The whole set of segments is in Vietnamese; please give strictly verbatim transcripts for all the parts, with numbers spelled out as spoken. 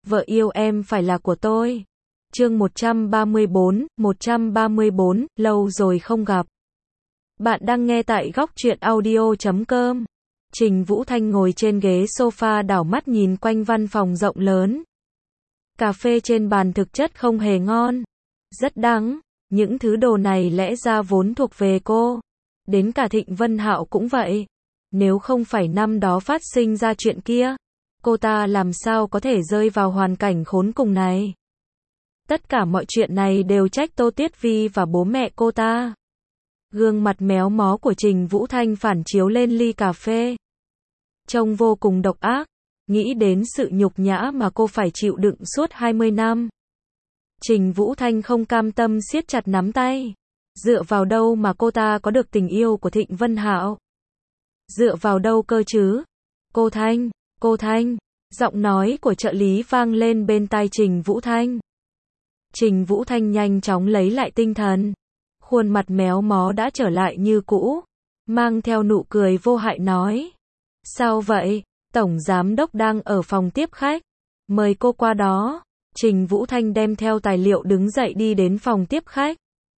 vợ yêu em phải là của tôi. Chương một trăm ba mươi bốn, một trăm ba mươi bốn, lâu rồi không gặp. Bạn đang nghe tại góc truyện audio chấm com. Trình Vũ Thanh ngồi trên ghế sofa đảo mắt nhìn quanh văn phòng rộng lớn. Cà phê trên bàn thực chất không hề ngon. Rất đắng. Những thứ đồ này lẽ ra vốn thuộc về cô. Đến cả Thịnh Vân Hạo cũng vậy. Nếu không phải năm đó phát sinh ra chuyện kia, cô ta làm sao có thể rơi vào hoàn cảnh khốn cùng này. Tất cả mọi chuyện này đều trách Tô Tiết Vi và bố mẹ cô ta. Gương mặt méo mó của Trình Vũ Thanh phản chiếu lên ly cà phê. Trông vô cùng độc ác, nghĩ đến sự nhục nhã mà cô phải chịu đựng suốt hai mươi năm. Trình Vũ Thanh không cam tâm siết chặt nắm tay. Dựa vào đâu mà cô ta có được tình yêu của Thịnh Vân Hạo? Dựa vào đâu cơ chứ? Cô Thanh, cô Thanh, giọng nói của trợ lý vang lên bên tai Trình Vũ Thanh. Trình Vũ Thanh nhanh chóng lấy lại tinh thần. Khuôn mặt méo mó đã trở lại như cũ, mang theo nụ cười vô hại nói. Sao vậy? Tổng giám đốc đang ở phòng tiếp khách. Mời cô qua đó. Trình Vũ Thanh đem theo tài liệu đứng dậy đi đến phòng tiếp khách.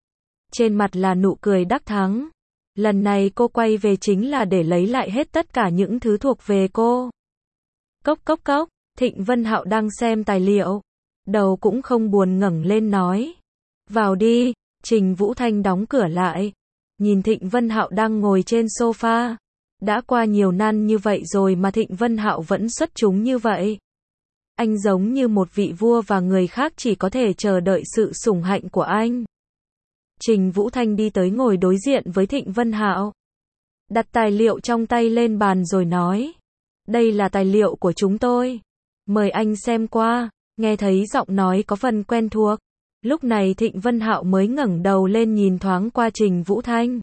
Trên mặt là nụ cười đắc thắng. Lần này cô quay về chính là để lấy lại hết tất cả những thứ thuộc về cô. Cốc cốc cốc, Thịnh Vân Hạo đang xem tài liệu. Đầu cũng không buồn ngẩng lên nói. Vào đi. Trình Vũ Thanh đóng cửa lại. Nhìn Thịnh Vân Hạo đang ngồi trên sofa. Đã qua nhiều năm như vậy rồi mà Thịnh Vân Hạo vẫn xuất chúng như vậy. Anh giống như một vị vua và người khác chỉ có thể chờ đợi sự sủng hạnh của anh. Trình Vũ Thanh đi tới ngồi đối diện với Thịnh Vân Hạo. Đặt tài liệu trong tay lên bàn rồi nói. Đây là tài liệu của chúng tôi. Mời anh xem qua. Nghe thấy giọng nói có phần quen thuộc. Lúc này Thịnh Vân Hạo mới ngẩng đầu lên nhìn thoáng qua Trình Vũ Thanh.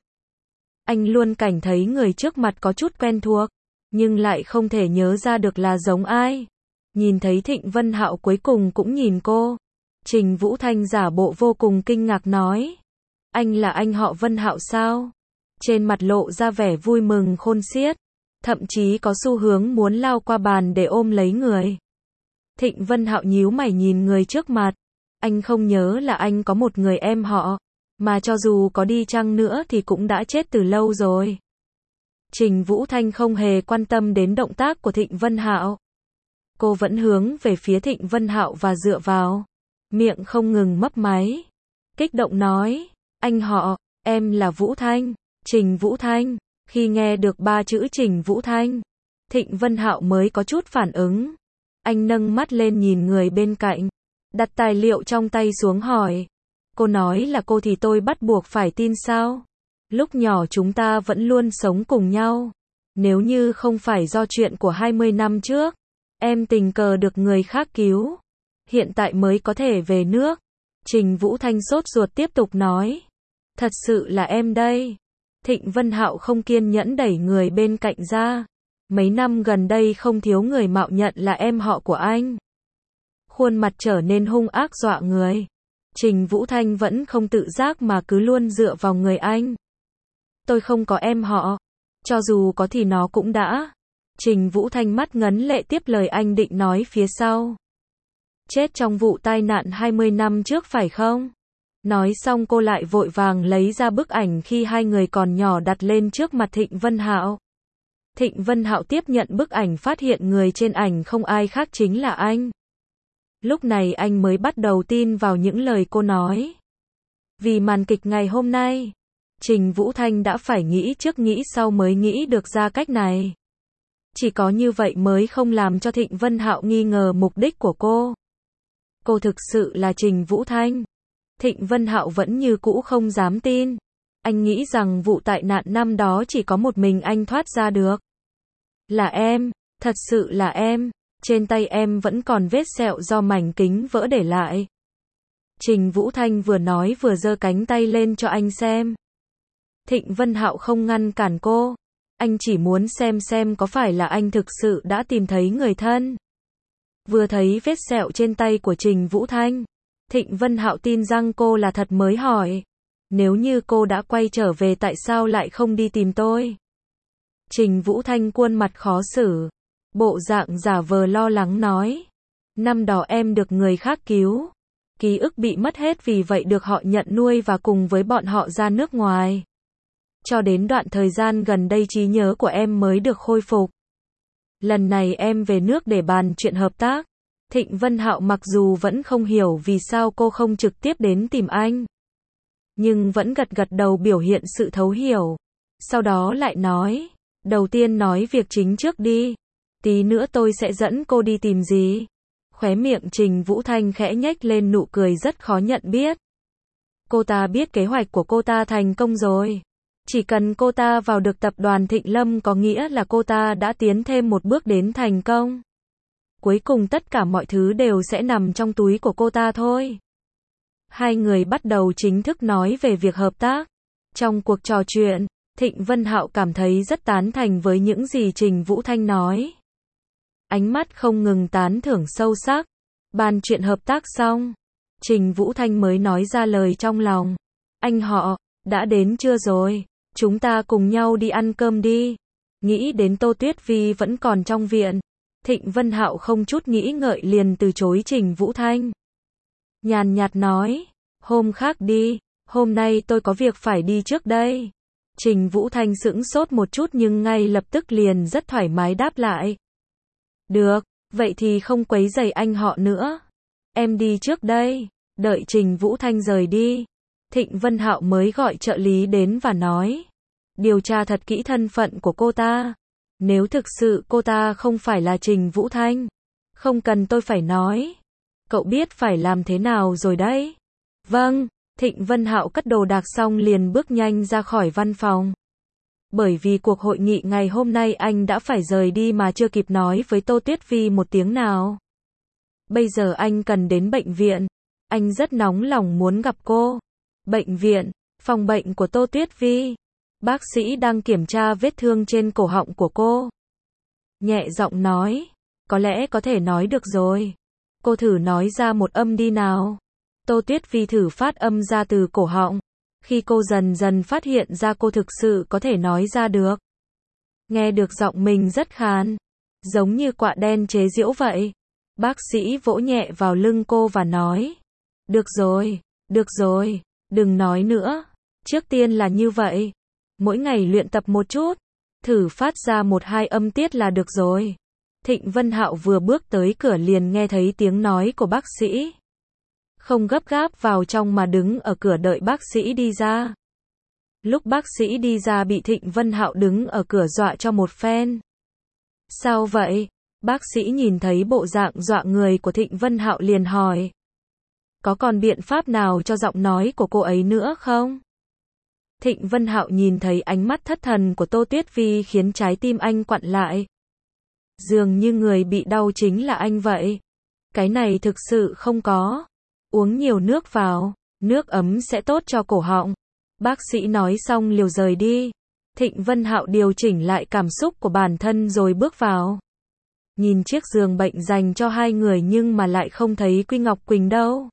Anh luôn cảm thấy người trước mặt có chút quen thuộc, nhưng lại không thể nhớ ra được là giống ai. Nhìn thấy Thịnh Vân Hạo cuối cùng cũng nhìn cô. Trình Vũ Thanh giả bộ vô cùng kinh ngạc nói. Anh là anh họ Vân Hạo sao? Trên mặt lộ ra vẻ vui mừng khôn xiết. Thậm chí có xu hướng muốn lao qua bàn để ôm lấy người. Thịnh Vân Hạo nhíu mày nhìn người trước mặt. Anh không nhớ là anh có một người em họ. Mà cho dù có đi chăng nữa thì cũng đã chết từ lâu rồi. Trình Vũ Thanh không hề quan tâm đến động tác của Thịnh Vân Hạo. Cô vẫn hướng về phía Thịnh Vân Hạo và dựa vào. Miệng không ngừng mấp máy. Kích động nói. Anh họ, em là Vũ Thanh. Trình Vũ Thanh. Khi nghe được ba chữ Trình Vũ Thanh, Thịnh Vân Hạo mới có chút phản ứng. Anh nâng mắt lên nhìn người bên cạnh. Đặt tài liệu trong tay xuống hỏi. Cô nói là cô thì tôi bắt buộc phải tin sao? Lúc nhỏ chúng ta vẫn luôn sống cùng nhau. Nếu như không phải do chuyện của hai mươi năm trước, em tình cờ được người khác cứu, hiện tại mới có thể về nước. Trình Vũ Thanh sốt ruột tiếp tục nói. Thật sự là em đây. Thịnh Vân Hạo không kiên nhẫn đẩy người bên cạnh ra. Mấy năm gần đây không thiếu người mạo nhận là em họ của anh. Khuôn mặt trở nên hung ác dọa người. Trình Vũ Thanh vẫn không tự giác mà cứ luôn dựa vào người anh. Tôi không có em họ. Cho dù có thì nó cũng đã. Trình Vũ Thanh mắt ngấn lệ tiếp lời anh định nói phía sau. Chết trong vụ tai nạn hai mươi năm trước phải không? Nói xong cô lại vội vàng lấy ra bức ảnh khi hai người còn nhỏ đặt lên trước mặt Thịnh Vân Hạo. Thịnh Vân Hạo tiếp nhận bức ảnh phát hiện người trên ảnh không ai khác chính là anh. Lúc này anh mới bắt đầu tin vào những lời cô nói. Vì màn kịch ngày hôm nay, Trình Vũ Thanh đã phải nghĩ trước nghĩ sau mới nghĩ được ra cách này. Chỉ có như vậy mới không làm cho Thịnh Vân Hạo nghi ngờ mục đích của cô. Cô thực sự là Trình Vũ Thanh. Thịnh Vân Hạo vẫn như cũ không dám tin. Anh nghĩ rằng vụ tai nạn năm đó chỉ có một mình anh thoát ra được. Là em, thật sự là em. Trên tay em vẫn còn vết sẹo do mảnh kính vỡ để lại. Trình Vũ Thanh vừa nói vừa giơ cánh tay lên cho anh xem. Thịnh Vân Hạo không ngăn cản cô. Anh chỉ muốn xem xem có phải là anh thực sự đã tìm thấy người thân. Vừa thấy vết sẹo trên tay của Trình Vũ Thanh, Thịnh Vân Hạo tin rằng cô là thật mới hỏi. Nếu như cô đã quay trở về tại sao lại không đi tìm tôi? Trình Vũ Thanh khuôn mặt khó xử. Bộ dạng giả vờ lo lắng nói. Năm đó em được người khác cứu. Ký ức bị mất hết vì vậy được họ nhận nuôi và cùng với bọn họ ra nước ngoài. Cho đến đoạn thời gian gần đây trí nhớ của em mới được khôi phục. Lần này em về nước để bàn chuyện hợp tác. Thịnh Vân Hạo mặc dù vẫn không hiểu vì sao cô không trực tiếp đến tìm anh, nhưng vẫn gật gật đầu biểu hiện sự thấu hiểu. Sau đó lại nói, đầu tiên nói việc chính trước đi. Tí nữa tôi sẽ dẫn cô đi tìm gì. Khóe miệng Trình Vũ Thanh khẽ nhếch lên nụ cười rất khó nhận biết. Cô ta biết kế hoạch của cô ta thành công rồi. Chỉ cần cô ta vào được tập đoàn Thịnh Lâm có nghĩa là cô ta đã tiến thêm một bước đến thành công. Cuối cùng tất cả mọi thứ đều sẽ nằm trong túi của cô ta thôi. Hai người bắt đầu chính thức nói về việc hợp tác. Trong cuộc trò chuyện, Thịnh Vân Hạo cảm thấy rất tán thành với những gì Trình Vũ Thanh nói. Ánh mắt không ngừng tán thưởng sâu sắc. Bàn chuyện hợp tác xong, Trình Vũ Thanh mới nói ra lời trong lòng. Anh họ, đã đến chưa rồi? Chúng ta cùng nhau đi ăn cơm đi. Nghĩ đến Tô Tuyết Vi vẫn còn trong viện, Thịnh Vân Hạo không chút nghĩ ngợi liền từ chối Trình Vũ Thanh. Nhàn nhạt nói, hôm khác đi, hôm nay tôi có việc phải đi trước đây. Trình Vũ Thanh sững sốt một chút nhưng ngay lập tức liền rất thoải mái đáp lại. Được, vậy thì không quấy rầy anh họ nữa. Em đi trước đây. Đợi Trình Vũ Thanh rời đi, Thịnh Vân Hạo mới gọi trợ lý đến và nói. Điều tra thật kỹ thân phận của cô ta. Nếu thực sự cô ta không phải là Trình Vũ Thanh, không cần tôi phải nói. Cậu biết phải làm thế nào rồi đấy. Vâng, Thịnh Vân Hạo cất đồ đạc xong liền bước nhanh ra khỏi văn phòng. Bởi vì cuộc hội nghị ngày hôm nay anh đã phải rời đi mà chưa kịp nói với Tô Tuyết Vi một tiếng nào. Bây giờ anh cần đến bệnh viện. Anh rất nóng lòng muốn gặp cô. Bệnh viện, phòng bệnh của Tô Tuyết Vi. Bác sĩ đang kiểm tra vết thương trên cổ họng của cô. Nhẹ giọng nói, có lẽ có thể nói được rồi. Cô thử nói ra một âm đi nào. Tô Tuyết Vi thử phát âm ra từ cổ họng. Khi cô dần dần phát hiện ra cô thực sự có thể nói ra được. Nghe được giọng mình rất khàn, giống như quạ đen chế giễu vậy. Bác sĩ vỗ nhẹ vào lưng cô và nói, được rồi, được rồi, đừng nói nữa. Trước tiên là như vậy. Mỗi ngày luyện tập một chút, thử phát ra một hai âm tiết là được rồi. Thịnh Vân Hạo vừa bước tới cửa liền nghe thấy tiếng nói của bác sĩ. Không gấp gáp vào trong mà đứng ở cửa đợi bác sĩ đi ra. Lúc bác sĩ đi ra bị Thịnh Vân Hạo đứng ở cửa dọa cho một phen. Sao vậy? Bác sĩ nhìn thấy bộ dạng dọa người của Thịnh Vân Hạo liền hỏi. Có còn biện pháp nào cho giọng nói của cô ấy nữa không? Thịnh Vân Hạo nhìn thấy ánh mắt thất thần của Tô Tuyết Vi khiến trái tim anh quặn lại. Dường như người bị đau chính là anh vậy. Cái này thực sự không có. Uống nhiều nước vào, nước ấm sẽ tốt cho cổ họng. Bác sĩ nói xong liều rời đi. Thịnh Vân Hạo điều chỉnh lại cảm xúc của bản thân rồi bước vào. Nhìn chiếc giường bệnh dành cho hai người nhưng mà lại không thấy Quy Ngọc Quỳnh đâu.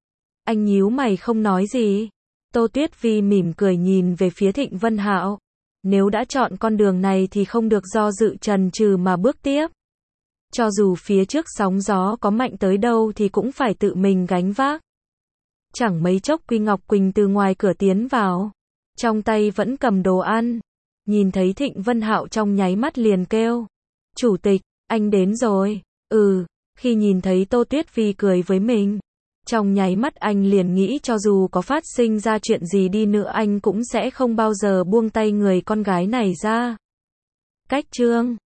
Anh nhíu mày không nói gì. Tô Tuyết Vi mỉm cười nhìn về phía Thịnh Vân Hạo. Nếu đã chọn con đường này thì không được do dự chần chừ mà bước tiếp. Cho dù phía trước sóng gió có mạnh tới đâu thì cũng phải tự mình gánh vác. Chẳng mấy chốc Quy Ngọc Quỳnh từ ngoài cửa tiến vào. Trong tay vẫn cầm đồ ăn. Nhìn thấy Thịnh Vân Hạo trong nháy mắt liền kêu. Chủ tịch, anh đến rồi. Ừ, khi nhìn thấy Tô Tuyết Vi cười với mình. Trong nháy mắt anh liền nghĩ cho dù có phát sinh ra chuyện gì đi nữa anh cũng sẽ không bao giờ buông tay người con gái này ra. Cách chương